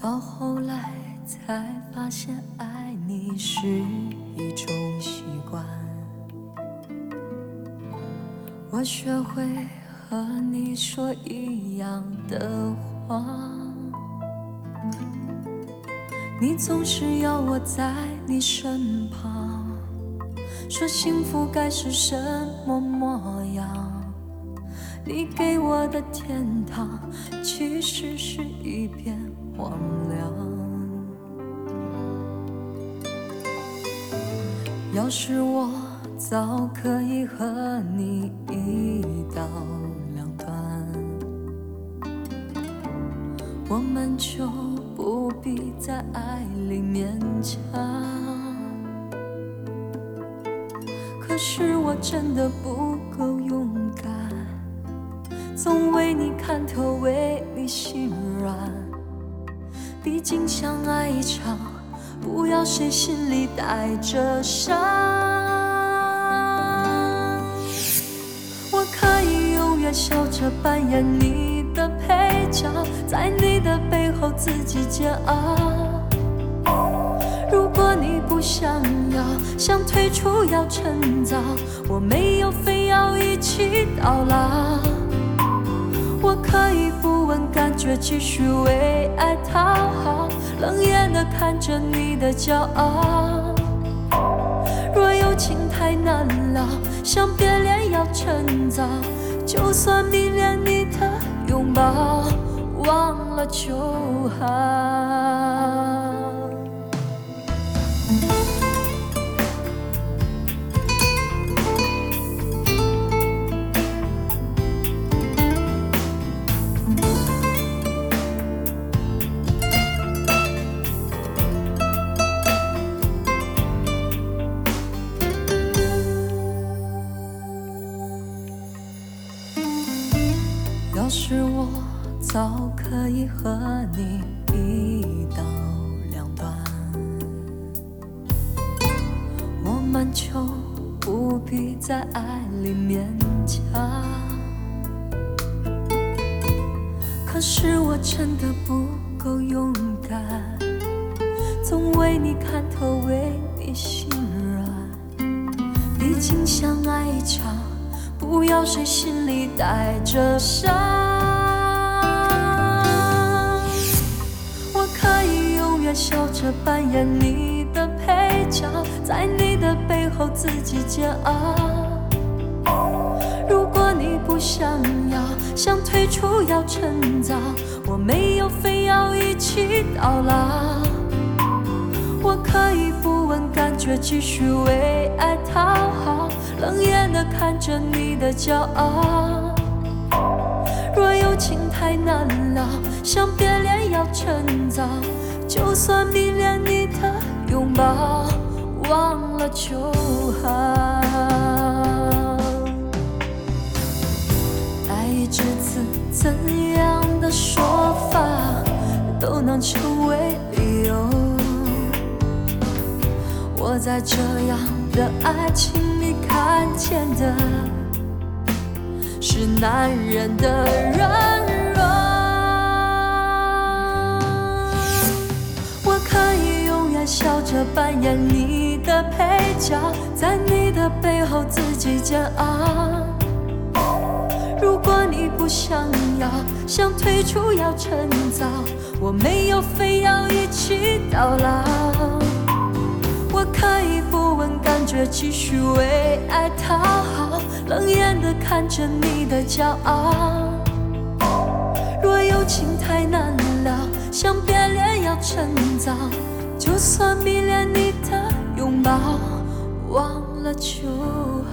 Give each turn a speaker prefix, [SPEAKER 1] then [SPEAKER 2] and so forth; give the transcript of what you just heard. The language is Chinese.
[SPEAKER 1] 到后来才发现爱你是一种习惯，我学会和你说一样的话，你总是要我在你身旁，说幸福该是什么模样，你给我的天堂其实是一片荒凉。要是我早可以和你一刀两断，我们就不必在爱里勉强。可是我真的不够勇敢，总为你看透，为你心软。毕竟相爱一场，不要谁心里带着伤。我可以永远笑着扮演你的配角，在你的背后自己煎熬。如果你不想要，想退出要趁早，我没有非要一起到老。我可以不问感觉，继续为爱讨好，冷眼地看着你的骄傲。若有情太难了，想别恋要趁早，就算迷恋你的拥抱，忘了就好。要是我早可以和你一刀两断，我们就不必在爱里勉强。可是我真的不够勇敢，总为你看透，为你心软。毕竟相爱一场，不要谁心里带着伤。我可以永远笑着扮演你的配角，在你的背后自己煎熬。如果你不想要，想退出要趁早，我没有非要一起到老。我可以不问感觉，继续为爱讨好，冷眼地看着你的骄傲。若有情太难了，想别恋要趁早，就算迷恋你的拥抱，忘了就好。爱一只字，怎样的说法都能成为理由。我在这样的爱情里看见的是男人的软弱。我可以永远笑着扮演你的配角，在你的背后自己煎熬。如果你不想要，想退出要趁早，我没有非要一起到老。我可以不问感觉，继续为爱讨好，冷眼地看着你的骄傲。若有情太难了，想别恋要趁早，就算迷恋你的拥抱，忘了就